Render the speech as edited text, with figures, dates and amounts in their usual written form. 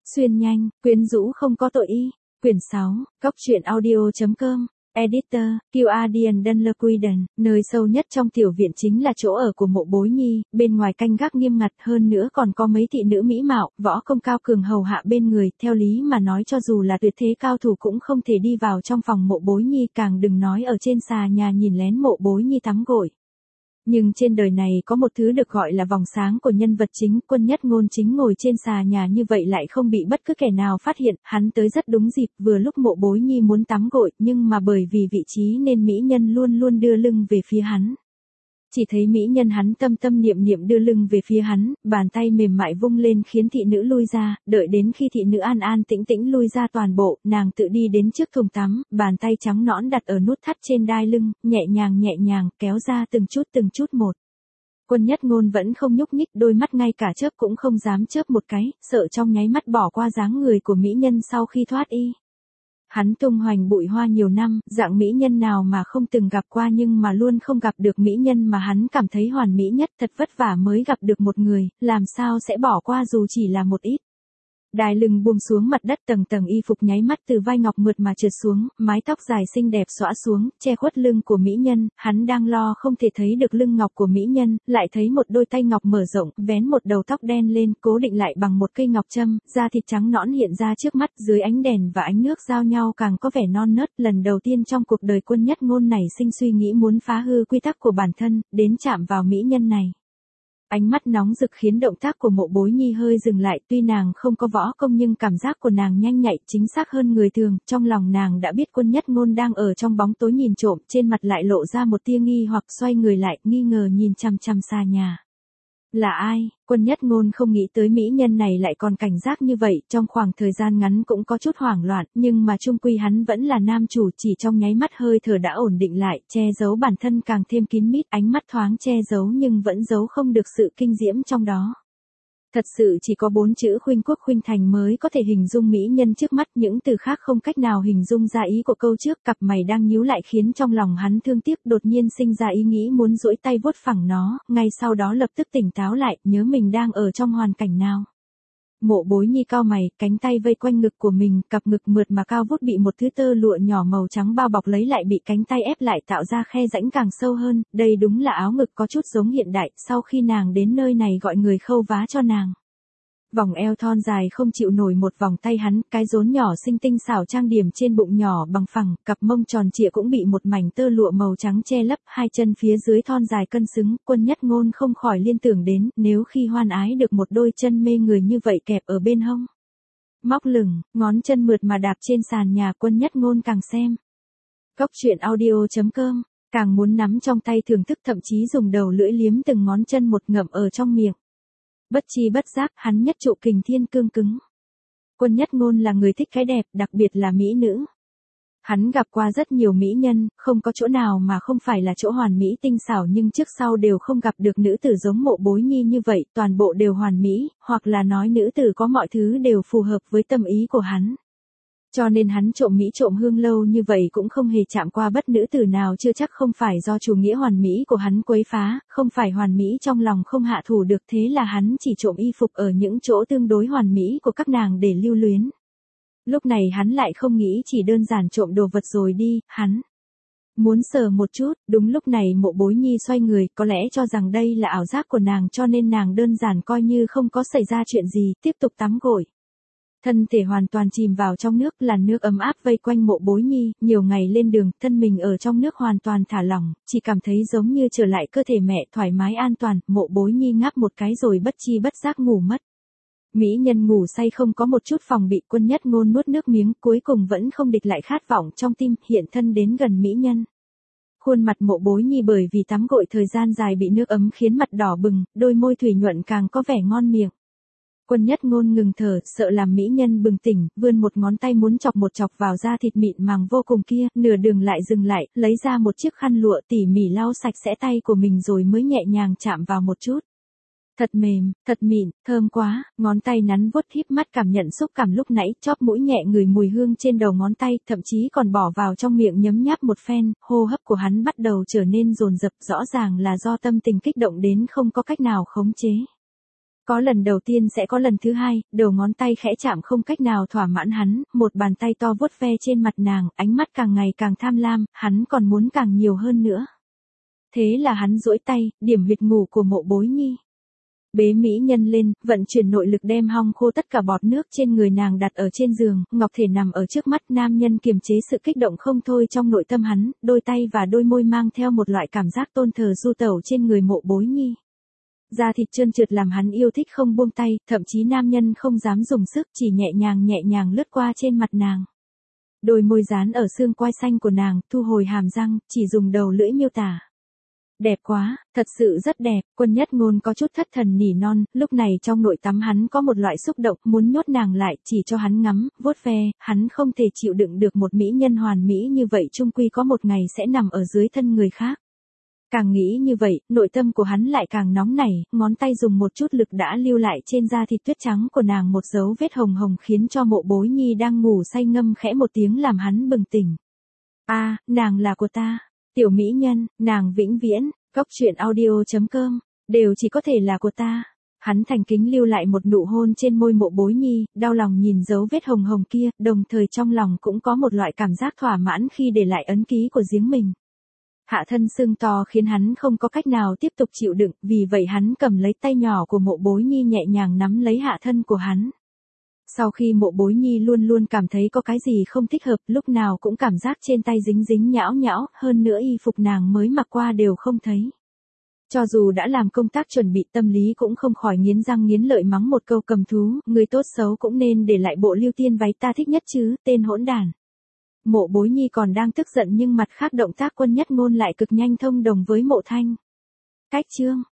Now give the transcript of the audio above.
Xuyên nhanh, quyến rũ không có tội y. Quyển 6, Cóc truyện audio.com. Editor, Guardian Dunlequiden, nơi sâu nhất trong tiểu viện chính là chỗ ở của Mộ Bối Nhi, bên ngoài canh gác nghiêm ngặt hơn nữa còn có mấy thị nữ mỹ mạo, võ công cao cường hầu hạ bên người, theo lý mà nói cho dù là tuyệt thế cao thủ cũng không thể đi vào trong phòng Mộ Bối Nhi, càng đừng nói ở trên xà nhà nhìn lén Mộ Bối Nhi tắm gội. Nhưng trên đời này có một thứ được gọi là vòng sáng của nhân vật chính, Quân Nhất Ngôn chính ngồi trên xà nhà như vậy lại không bị bất cứ kẻ nào phát hiện, hắn tới rất đúng dịp, vừa lúc Mộ Bối Nhi muốn tắm gội, nhưng mà bởi vì vị trí nên mỹ nhân luôn luôn đưa lưng về phía hắn. Chỉ thấy mỹ nhân hắn tâm tâm niệm niệm đưa lưng về phía hắn, bàn tay mềm mại vung lên khiến thị nữ lui ra, đợi đến khi thị nữ an an tĩnh tĩnh lui ra toàn bộ, nàng tự đi đến trước thùng tắm, bàn tay trắng nõn đặt ở nút thắt trên đai lưng, nhẹ nhàng kéo ra từng chút một. Quân Nhất Ngôn vẫn không nhúc nhích, đôi mắt ngay cả chớp cũng không dám chớp một cái, sợ trong nháy mắt bỏ qua dáng người của mỹ nhân sau khi thoát y. Hắn tung hoành bụi hoa nhiều năm, dạng mỹ nhân nào mà không từng gặp qua, nhưng mà luôn không gặp được mỹ nhân mà hắn cảm thấy hoàn mỹ nhất, thật vất vả mới gặp được một người, làm sao sẽ bỏ qua dù chỉ là một ít. Đai lưng buông xuống mặt đất, tầng tầng y phục nháy mắt từ vai ngọc mượt mà trượt xuống, mái tóc dài xinh đẹp xõa xuống, che khuất lưng của mỹ nhân, hắn đang lo không thể thấy được lưng ngọc của mỹ nhân, lại thấy một đôi tay ngọc mở rộng, vén một đầu tóc đen lên, cố định lại bằng một cây ngọc châm, da thịt trắng nõn hiện ra trước mắt, dưới ánh đèn và ánh nước giao nhau càng có vẻ non nớt, lần đầu tiên trong cuộc đời Quân Nhất Ngôn này sinh suy nghĩ muốn phá hư quy tắc của bản thân, đến chạm vào mỹ nhân này. Ánh mắt nóng rực khiến động tác của Mộ Bối Nhi hơi dừng lại, tuy nàng không có võ công nhưng cảm giác của nàng nhanh nhạy, chính xác hơn người thường, trong lòng nàng đã biết Quân Nhất Ngôn đang ở trong bóng tối nhìn trộm, trên mặt lại lộ ra một tia nghi hoặc, xoay người lại, nghi ngờ nhìn chằm chằm xà nhà. Là ai? Quân Nhất Ngôn không nghĩ tới mỹ nhân này lại còn cảnh giác như vậy, trong khoảng thời gian ngắn cũng có chút hoảng loạn, nhưng mà chung quy hắn vẫn là nam chủ, chỉ trong nháy mắt hơi thở đã ổn định lại, che giấu bản thân càng thêm kín mít, ánh mắt thoáng che giấu nhưng vẫn giấu không được sự kinh diễm trong đó. Thật sự chỉ có 4 chữ khuynh quốc khuynh thành mới có thể hình dung mỹ nhân trước mắt, những từ khác không cách nào hình dung ra ý của câu trước, cặp mày đang nhíu lại khiến trong lòng hắn thương tiếc, đột nhiên sinh ra ý nghĩ muốn duỗi tay vuốt phẳng nó, ngay sau đó lập tức tỉnh táo lại, nhớ mình đang ở trong hoàn cảnh nào. Mộ Bối Nhi cau mày, cánh tay vây quanh ngực của mình, cặp ngực mượt mà cao vút bị một thứ tơ lụa nhỏ màu trắng bao bọc lấy, lại bị cánh tay ép lại tạo ra khe rãnh càng sâu hơn, đây đúng là áo ngực có chút giống hiện đại, sau khi nàng đến nơi này gọi người khâu vá cho nàng. Vòng eo thon dài không chịu nổi một vòng tay hắn, cái rốn nhỏ xinh tinh xảo trang điểm trên bụng nhỏ bằng phẳng, cặp mông tròn trịa cũng bị một mảnh tơ lụa màu trắng che lấp, hai chân phía dưới thon dài cân xứng, Quân Nhất Ngôn không khỏi liên tưởng đến, nếu khi hoan ái được một đôi chân mê người như vậy kẹp ở bên hông. Móc lửng, ngón chân mượt mà đạp trên sàn nhà, Quân Nhất Ngôn càng xem. Cóc truyện audio.com, càng muốn nắm trong tay thưởng thức, thậm chí dùng đầu lưỡi liếm từng ngón chân một, ngậm ở trong miệng. Bất chi bất giác, hắn nhất trụ kình thiên cương cứng. Quân Nhất Ngôn là người thích cái đẹp, đặc biệt là mỹ nữ. Hắn gặp qua rất nhiều mỹ nhân, không có chỗ nào mà không phải là chỗ hoàn mỹ tinh xảo, nhưng trước sau đều không gặp được nữ tử giống Mộ Bối Nhi như vậy, toàn bộ đều hoàn mỹ, hoặc là nói nữ tử có mọi thứ đều phù hợp với tâm ý của hắn. Cho nên hắn trộm mỹ trộm hương lâu như vậy cũng không hề chạm qua bất nữ tử nào, chưa chắc không phải do chủ nghĩa hoàn mỹ của hắn quấy phá, không phải hoàn mỹ trong lòng không hạ thủ được, thế là hắn chỉ trộm y phục ở những chỗ tương đối hoàn mỹ của các nàng để lưu luyến. Lúc này hắn lại không nghĩ chỉ đơn giản trộm đồ vật rồi đi, hắn muốn sờ một chút. Đúng lúc này Mộ Bối Nhi xoay người, có lẽ cho rằng đây là ảo giác của nàng cho nên nàng đơn giản coi như không có xảy ra chuyện gì, tiếp tục tắm gội. Thân thể hoàn toàn chìm vào trong nước, làn nước ấm áp vây quanh Mộ Bối Nhi, nhiều ngày lên đường, thân mình ở trong nước hoàn toàn thả lỏng, chỉ cảm thấy giống như trở lại cơ thể mẹ, thoải mái an toàn. Mộ Bối Nhi ngáp một cái rồi bất chi bất giác ngủ mất. Mỹ nhân ngủ say không có một chút phòng bị, Quân Nhất Ngôn nuốt nước miếng, cuối cùng vẫn không địch lại khát vọng trong tim, hiện thân đến gần mỹ nhân. Khuôn mặt Mộ Bối Nhi bởi vì tắm gội thời gian dài bị nước ấm khiến mặt đỏ bừng, đôi môi thủy nhuận càng có vẻ ngon miệng. Quân Nhất Ngôn ngừng thở, sợ làm mỹ nhân bừng tỉnh, vươn một ngón tay muốn chọc một chọc vào da thịt mịn màng vô cùng kia, nửa đường lại dừng lại, lấy ra một chiếc khăn lụa tỉ mỉ lau sạch sẽ tay của mình rồi mới nhẹ nhàng chạm vào một chút. Thật mềm, thật mịn, thơm quá, ngón tay nắn vuốt híp mắt cảm nhận xúc cảm lúc nãy, chóp mũi nhẹ ngửi mùi hương trên đầu ngón tay, thậm chí còn bỏ vào trong miệng nhấm nháp một phen, hô hấp của hắn bắt đầu trở nên dồn dập, rõ ràng là do tâm tình kích động đến không có cách nào khống chế. Có lần đầu tiên sẽ có lần thứ hai, đầu ngón tay khẽ chạm không cách nào thỏa mãn hắn, một bàn tay to vuốt ve trên mặt nàng, ánh mắt càng ngày càng tham lam, hắn còn muốn càng nhiều hơn nữa. Thế là hắn duỗi tay, điểm huyệt ngủ của Mộ Bối Nhi. Bế mỹ nhân lên, vận chuyển nội lực đem hong khô tất cả bọt nước trên người nàng đặt ở trên giường, ngọc thể nằm ở trước mắt nam nhân kiềm chế sự kích động không thôi trong nội tâm hắn, đôi tay và đôi môi mang theo một loại cảm giác tôn thờ du tẩu trên người Mộ Bối Nhi. Da thịt trơn trượt làm hắn yêu thích không buông tay, thậm chí nam nhân không dám dùng sức chỉ nhẹ nhàng lướt qua trên mặt nàng. Đôi môi dán ở xương quai xanh của nàng, thu hồi hàm răng, chỉ dùng đầu lưỡi miêu tả. Đẹp quá, thật sự rất đẹp, Quân Nhất Ngôn có chút thất thần nỉ non, lúc này trong nội tắm hắn có một loại xúc động, muốn nhốt nàng lại, chỉ cho hắn ngắm, vuốt ve, hắn không thể chịu đựng được một mỹ nhân hoàn mỹ như vậy chung quy có một ngày sẽ nằm ở dưới thân người khác. Càng nghĩ như vậy, nội tâm của hắn lại càng nóng nảy, ngón tay dùng một chút lực đã lưu lại trên da thịt tuyết trắng của nàng một dấu vết hồng hồng khiến cho Mộ Bối Nhi đang ngủ say ngâm khẽ một tiếng làm hắn bừng tỉnh. A, nàng là của ta. Tiểu mỹ nhân, nàng vĩnh viễn, Cóc Truyện Audio.com, đều chỉ có thể là của ta. Hắn thành kính lưu lại một nụ hôn trên môi Mộ Bối Nhi, đau lòng nhìn dấu vết hồng hồng kia, đồng thời trong lòng cũng có một loại cảm giác thỏa mãn khi để lại ấn ký của riêng mình. Hạ thân sưng to khiến hắn không có cách nào tiếp tục chịu đựng, vì vậy hắn cầm lấy tay nhỏ của Mộ Bối Nhi nhẹ nhàng nắm lấy hạ thân của hắn. Sau khi Mộ Bối Nhi luôn luôn cảm thấy có cái gì không thích hợp, lúc nào cũng cảm giác trên tay dính nhão nhão, hơn nữa y phục nàng mới mặc qua đều không thấy. Cho dù đã làm công tác chuẩn bị tâm lý cũng không khỏi nghiến răng nghiến lợi mắng một câu cầm thú, người tốt xấu cũng nên để lại bộ Lưu Tiên váy ta thích nhất chứ, tên hỗn đản. Mộ Bối Nhi còn đang tức giận nhưng mặt khác động tác Quân Nhất Ngôn lại cực nhanh thông đồng với Mộ Thanh. Cách chương